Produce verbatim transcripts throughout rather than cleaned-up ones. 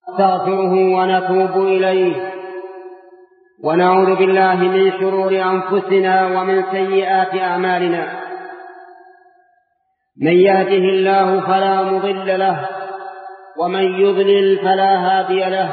نستغفره ونتوب إليه ونعوذ بالله من شرور أنفسنا ومن سيئات أعمالنا. من يهده الله فلا مضل له ومن يضلل فلا هادي له،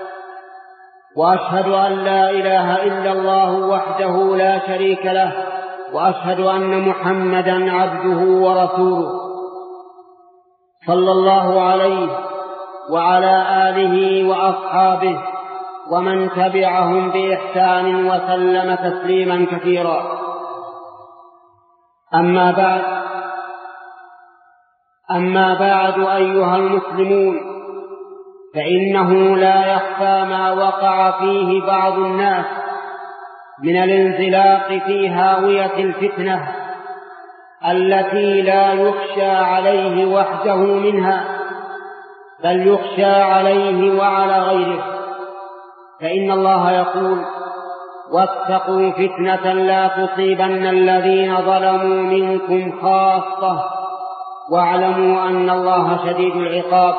وأشهد أن لا إله إلا الله وحده لا شريك له، وأشهد أن محمدا عبده ورسوله صلى الله عليه وعلى آله وأصحابه ومن تبعهم بإحسان وسلم تسليما كثيرا. أما بعد أما بعد أيها المسلمون، فإنه لا يخفى ما وقع فيه بعض الناس من الانزلاق في هاوية الفتنة التي لا يخشى عليه وحده منها، بل يخشى عليه وعلى غيره. فإن الله يقول: واتقوا فتنة لا تصيبن الذين ظلموا منكم خاصة واعلموا أن الله شديد العقاب.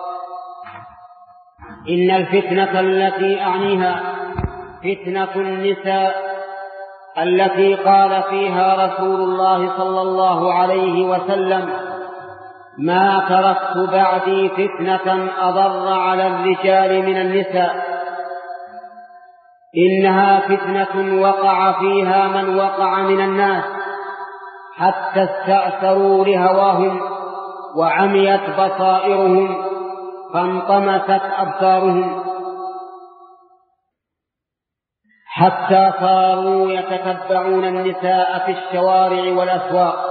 إن الفتنة التي أعنيها فتنة النساء التي قال فيها رسول الله صلى الله عليه وسلم: ما تركت بعدي فتنة أضر على الرجال من النساء. إنها فتنة وقع فيها من وقع من الناس حتى استأثروا لهواهم وعميت بصائرهم فانطمست أبصارهم، حتى صاروا يتتبعون النساء في الشوارع والأسواق،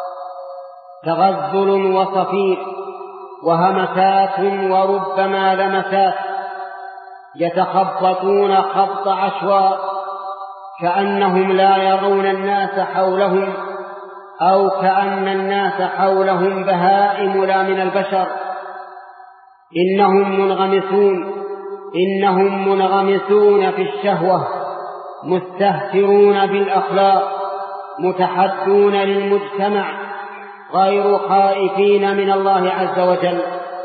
تغزل وصفير وهمسات وربما لمسات، يتخبطون خبط عشواء كأنهم لا يرون الناس حولهم، أو كأن الناس حولهم بهائم لا من البشر. إنهم منغمسون إنهم منغمسون في الشهوة، مستهترون بالأخلاق، متحدون للمجتمع، غير خائفين من الله عز وجل.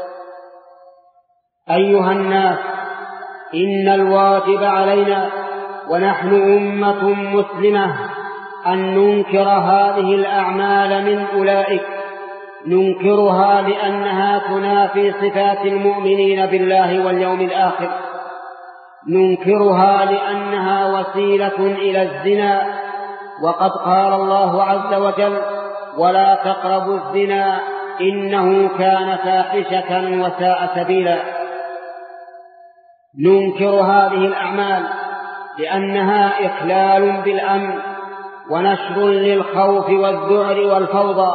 أيها الناس، إن الواجب علينا ونحن أمة مسلمة أن ننكر هذه الأعمال من أولئك، ننكرها لأنها تنافي صفات المؤمنين بالله واليوم الآخر، ننكرها لأنها وسيلة إلى الزنا، وقد قال الله عز وجل: ولا تقربوا الزنا إنه كان فاحشة وساء سبيلا. ننكر هذه الأعمال لأنها إخلال بالأمن ونشر للخوف والذعر والفوضى.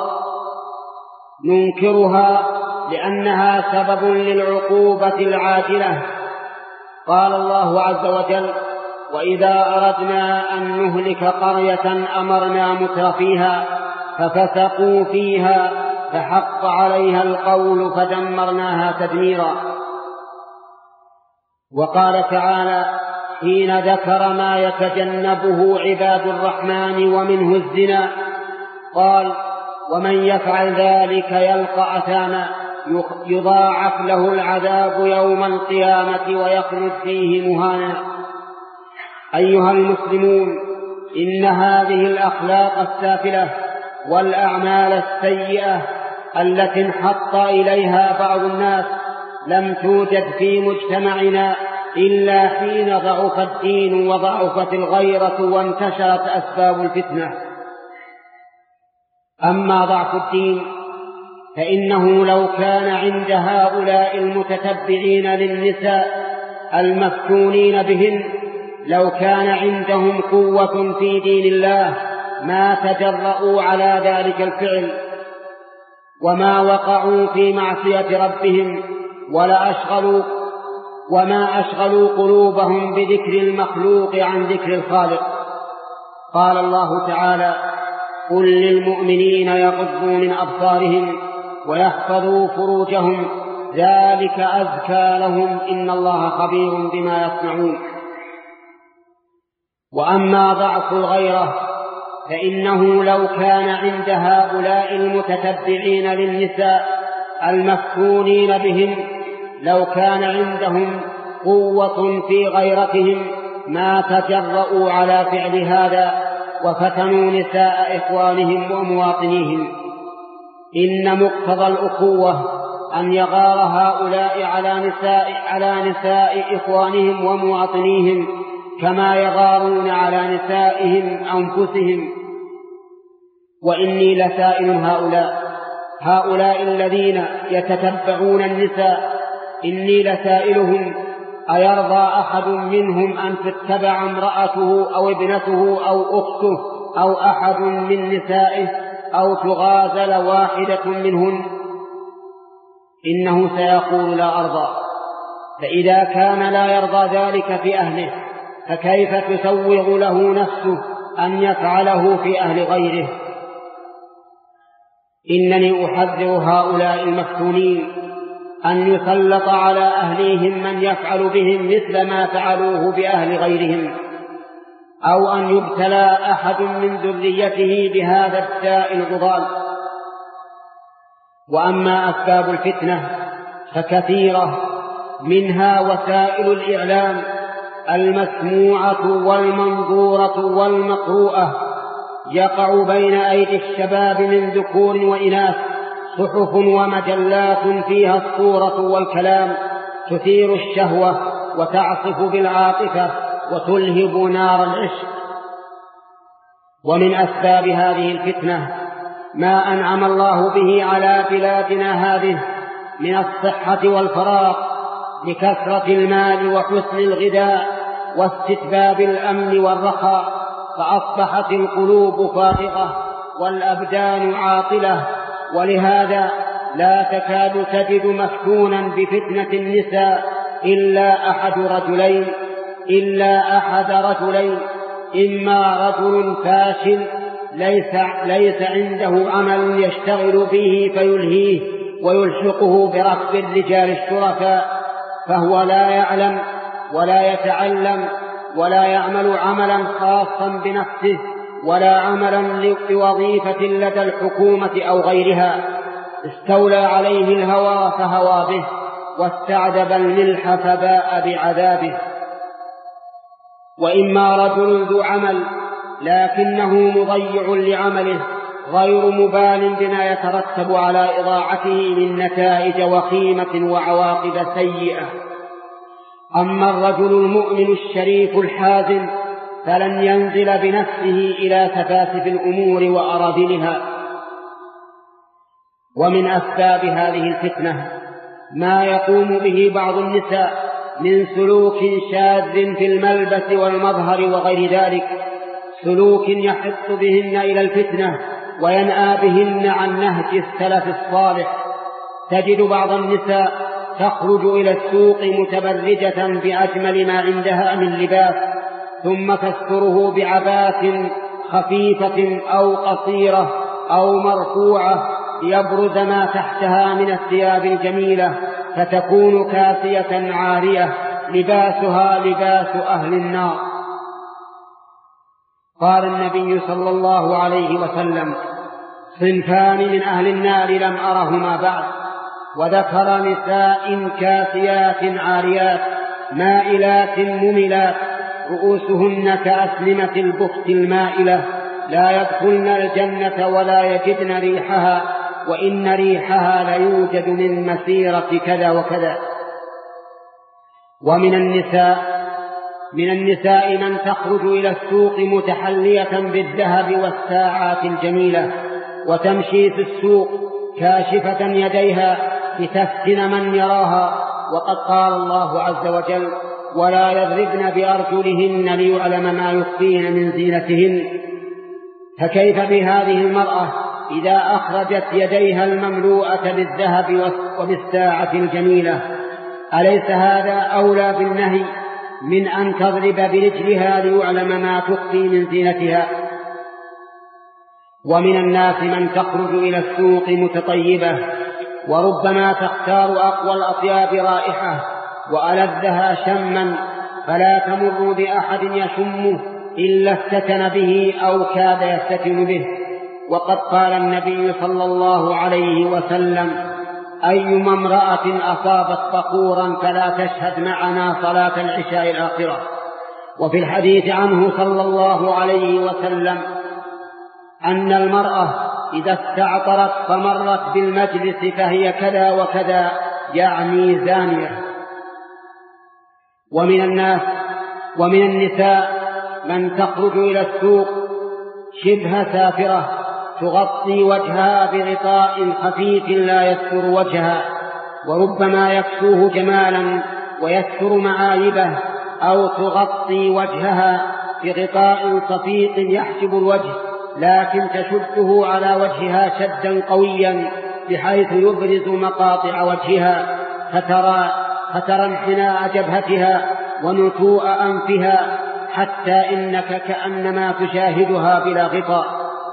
ننكرها لأنها سبب للعقوبة العاجلة. قال الله عز وجل: وإذا أردنا أن نهلك قرية أمرنا مترفيها ففسقوا فيها فحق عليها القول فدمرناها تدميرا. وقال تعالى حين ذكر ما يتجنبه عباد الرحمن ومنه الزنا، قال: ومن يفعل ذلك يلقى أثاما يضاعف له العذاب يوم القيامة ويخلد فيه مهانا. أيها المسلمون، إن هذه الأخلاق السافلة والأعمال السيئة التي انحط إليها بعض الناس لم توجد في مجتمعنا إلا حين ضعف الدين وضعفت الغيرة وانتشرت أسباب الفتنة. أما ضعف الدين فإنه لو كان عند هؤلاء المتتبعين للنساء المفتونين بهن، لو كان عندهم قوة في دين الله ما تجرؤوا على ذلك الفعل وما وقعوا في معصية ربهم، ولا أشغلوا وما أشغلوا قلوبهم بذكر المخلوق عن ذكر الخالق. قال الله تعالى: قل للمؤمنين يغضوا من أبصارهم ويحفظوا فروجهم ذلك أزكى لهم إن الله خبير بما يصنعون. وأما ضعف الغيرة فإنه لو كان عند هؤلاء المتتبعين للنساء المفتونين بهم لو كان عندهم قوة في غيرتهم ما تجرؤوا على فعل هذا وفتنوا نساء إخوانهم ومواطنيهم. إن مقتضى الأخوة أن يغار هؤلاء على نساء, على نساء إخوانهم ومواطنيهم كما يغارون على نسائهم أنفسهم. وإني لسائل هؤلاء هؤلاء الذين يتتبعون النساء، إني لسائلهم: أيرضى أحد منهم أن تتبع امرأته أو ابنته أو أخته أو أحد من نسائه أو تغازل واحدة منهن؟ إنه سيقول: لا أرضى. فإذا كان لا يرضى ذلك في أهله، فكيف تسوغ له نفسه أن يفعله في أهل غيره؟ إنني أحذر هؤلاء المفتونين أن يسلط على أهليهم من يفعل بهم مثل ما فعلوه بأهل غيرهم، أو أن يبتلى أحد من ذريته بهذا الداء العضال. وأما أسباب الفتنة فكثيرة، منها وسائل الإعلام المسموعة والمنظورة والمقروءة، يقع بين أيدي الشباب من ذكور وإناث صحف ومجلات فيها الصورة والكلام تثير الشهوة وتعصف بالعاطفة وتلهب نار العشق. ومن أسباب هذه الفتنة ما أنعم الله به على بلادنا هذه من الصحة والفراغ لكثرة المال وحسن الغذاء واستتباب الأمن والرخاء، فأصبحت القلوب فارغة والأبدان عاطلة. ولهذا لا تكاد تجد مفتونا بفتنة النساء إلا أحد رجلين إلا أحد رجلين إما رجل فاشل ليس, ليس عنده عمل يشتغل به فيلهيه ويلحقه بركب الرجال الشرفاء، فهو لا يعلم ولا يتعلم ولا يعمل عملا خاصا بنفسه ولا عملا لوظيفة لدى الحكومة أو غيرها، استولى عليه الهوى فهوى به، واستعذب الملح فباء بعذابه. وإما رجل ذو عمل لكنه مضيع لعمله غير مبال بما يترتب على إضاعته من نتائج وخيمة وعواقب سيئة. أما الرجل المؤمن الشريف الحازم فلن ينزل بنفسه إلى سفاسف الأمور وأراذلها. ومن أسباب هذه الفتنة ما يقوم به بعض النساء من سلوك شاذ في الملبس والمظهر وغير ذلك، سلوك يحث بهن إلى الفتنة وينأى بهن عن نهج السلف الصالح. تجد بعض النساء تخرج إلى السوق متبرجة بأجمل ما عندها من لباس، ثم تستره بعباءة خفيفة أو قصيرة أو مرفوعة يبرز ما تحتها من الثياب الجميلة، فتكون كاسية عارية لباسها لباس أهل النار. قال النبي صلى الله عليه وسلم: صنفان من أهل النار لم أرهما بعد، وذكر نساء كاسيات عاريات مائلات مملات رؤوسهن كأسلمة البخت المائلة، لا يدخلن الجنة ولا يجدن ريحها، وإن ريحها ليوجد من مسيرة كذا وكذا. ومن النساء من النساء من تخرج إلى السوق متحلية بالذهب والساعات الجميلة، وتمشي في السوق كاشفة يديها لتفتن من يراها، وقد قال الله عز وجل: ولا يضربن بأرجلهن ليعلم ما يخفين من زينتهن. فكيف بهذه المرأة إذا أخرجت يديها المملوءة بالذهب وبالساعة الجميلة؟ أليس هذا أولى بالنهي من أن تضرب برجلها ليعلم ما تخفي من زينتها؟ ومن الناس من تخرج إلى السوق متطيبة، وربما تختار أقوى الأطياب رائحة وألذها شما، فلا تمر بأحد يشمه إلا افتتن به أو كاد يفتتن به. وقد قال النبي صلى الله عليه وسلم: أيما امرأة أصابت بخورا فلا تشهد معنا صلاة العشاء الآخرة. وفي الحديث عنه صلى الله عليه وسلم أن المرأة إذا استعطرت فمرت بالمجلس فهي كذا وكذا، يعني زانية. ومن الناس ومن النساء من تخرج إلى السوق شبه سافرة تغطي وجهها بغطاء خفيف لا يستر وجهها، وربما يكسوه جمالا ويستر معايبه، أو تغطي وجهها بغطاء صفيق يحجب الوجه لكن تشده على وجهها شدا قويا بحيث يبرز مقاطع وجهها، فترى, فترى انحناء جبهتها ونتوء أنفها حتى إنك كأنما تشاهدها بلا غطاء.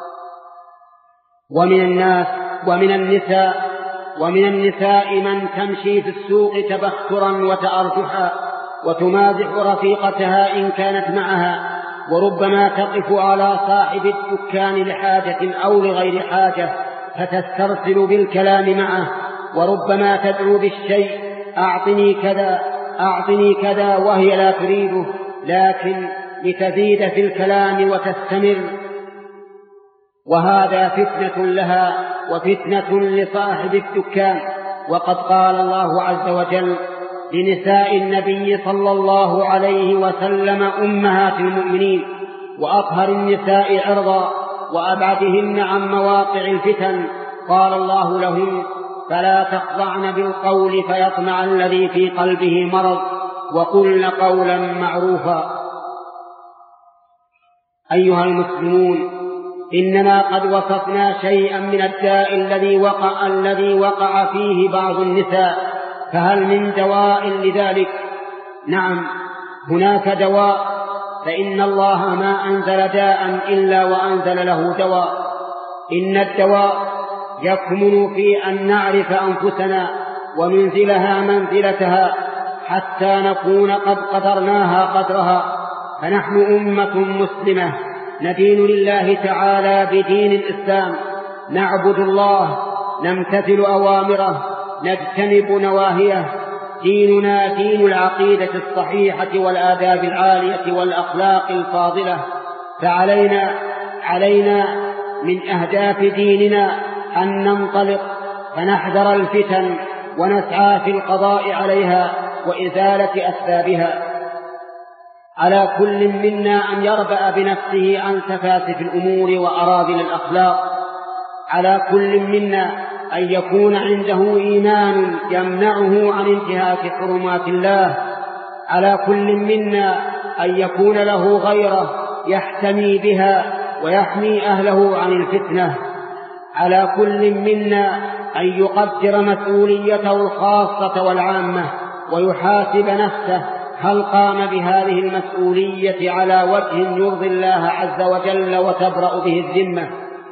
ومن الناس ومن النساء ومن النساء من تمشي في السوق تبخترا وتأرجحا وتمازح رفيقتها إن كانت معها، وربما تقف على صاحب الدكان لحاجة أو لغير حاجة فتسترسل بالكلام معه، وربما تدعو بالشيء أعطني كذا أعطني كذا وهي لا تريده، لكن لتزيد في الكلام وتستمر، وهذا فتنة لها وفتنة لصاحب الدكان. وقد قال الله عز وجل لنساء النبي صلى الله عليه وسلم أمهات المؤمنين وأطهر النساء عرضا وأبعدهن عن مواقع الفتن، قال الله لهم فلا تخضعن بالقول فيطمع الذي في قلبه مرض وقلن قولا معروفا. أيها المسلمون، إننا قد وصفنا شيئا من الداء الذي وقع, الذي وقع فيه بعض النساء، فهل من دواء لذلك؟ نعم، هناك دواء، فإن الله ما أنزل داء إلا وأنزل له دواء. إن الدواء يكمن في أن نعرف أنفسنا وننزلها منزلتها حتى نكون قد قدرناها قدرها. فنحن أمة مسلمة ندين لله تعالى بدين الإسلام، نعبد الله، نمتثل أوامره، نجتنب نواهيه. ديننا دين العقيدة الصحيحة والآداب العالية والأخلاق الفاضلة، فعلينا علينا من أهداف ديننا أن ننطلق فنحذر الفتن ونسعى في القضاء عليها وإزالة أسبابها. على كل منا أن يربأ بنفسه عن سفاسف الأمور وأراذل الأخلاق. على كل منا أن يكون عنده إيمان يمنعه عن انتهاك حرمات الله. على كل منا أن يكون له غيره يحتمي بها ويحمي أهله عن الفتنة. على كل منا أن يقدر مسؤوليته الخاصة والعامة ويحاسب نفسه هل قام بهذه المسؤولية على وجه يرضي الله عز وجل وتبرأ به الذمة.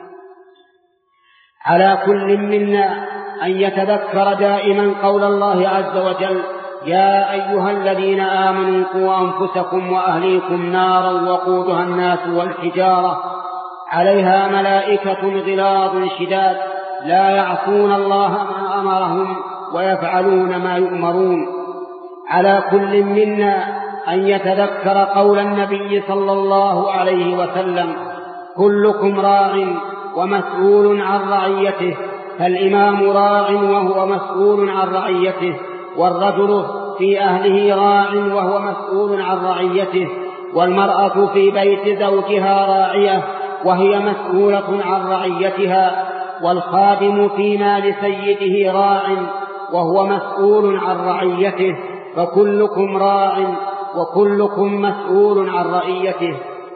على كل منا أن يتذكر دائما قول الله عز وجل يا أيها الذين آمنوا قوا أنفسكم وأهليكم نارا وقودها الناس والحجارة عليها ملائكة غلاظ شداد لا يعصون الله ما أمرهم ويفعلون ما يؤمرون. على كل منا أن يتذكر قول النبي صلى الله عليه وسلم كلكم راع ومسؤول عن رعيته، فالإمام راع وهو مسؤول عن رعيته، والرجل في أهله راع وهو مسؤول عن رعيته، والمرأة في بيت زوجها راعية وهي مسؤولة عن رعيتها، والخادم في مال سيده راع وهو مسؤول عن رعيته، فكلكم راع وكلكم مسؤول عن رعيته.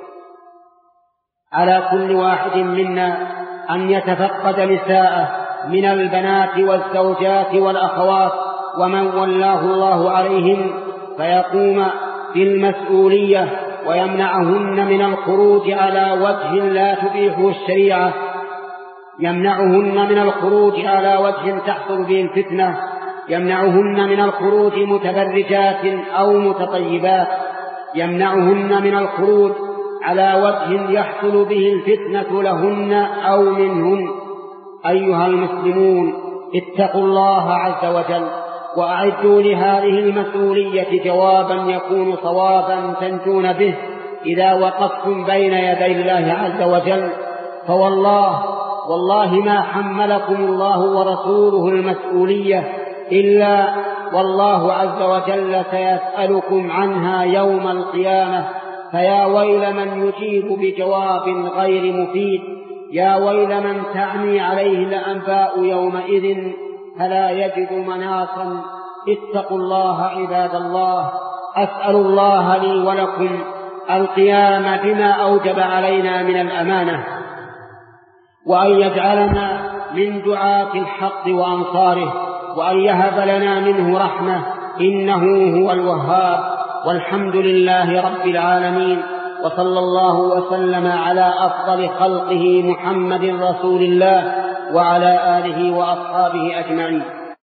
على كل واحد منا أن يتفقد نساءه من البنات والزوجات والأخوات ومن ولاه الله عليهم فيقوم بالمسؤولية ويمنعهن من الخروج على وجه لا تبيحه الشريعة، يمنعهن من الخروج على وجه تحصل به الفتنة، يمنعهن من الخروج متبرجات أو متطيبات، يمنعهن من الخروج على وجه يحصل به الفتنة لهن أو منهن. أيها المسلمون، اتقوا الله عز وجل، وأعدوا لهذه المسؤولية جوابا يكون صوابا تنجون به إذا وقفتم بين يدي الله عز وجل. فوالله والله ما حملكم الله ورسوله المسؤولية إلا والله عز وجل سيسألكم عنها يوم القيامة. فيا ويل من يجيب بجواب غير مفيد، يا ويل من تعمي عليه الأنباء يومئذ فلا يجد مناصا. اتقوا الله عباد الله. أسأل الله لي ولكم القيام بما أوجب علينا من الأمانة، وأن يجعلنا من دعاة الحق وأنصاره، وأن يهب لنا منه رحمة إنه هو الوهاب. والحمد لله رب العالمين، وصلى الله وسلم على أفضل خلقه محمد رسول الله وعلى آله وأصحابه أجمعين.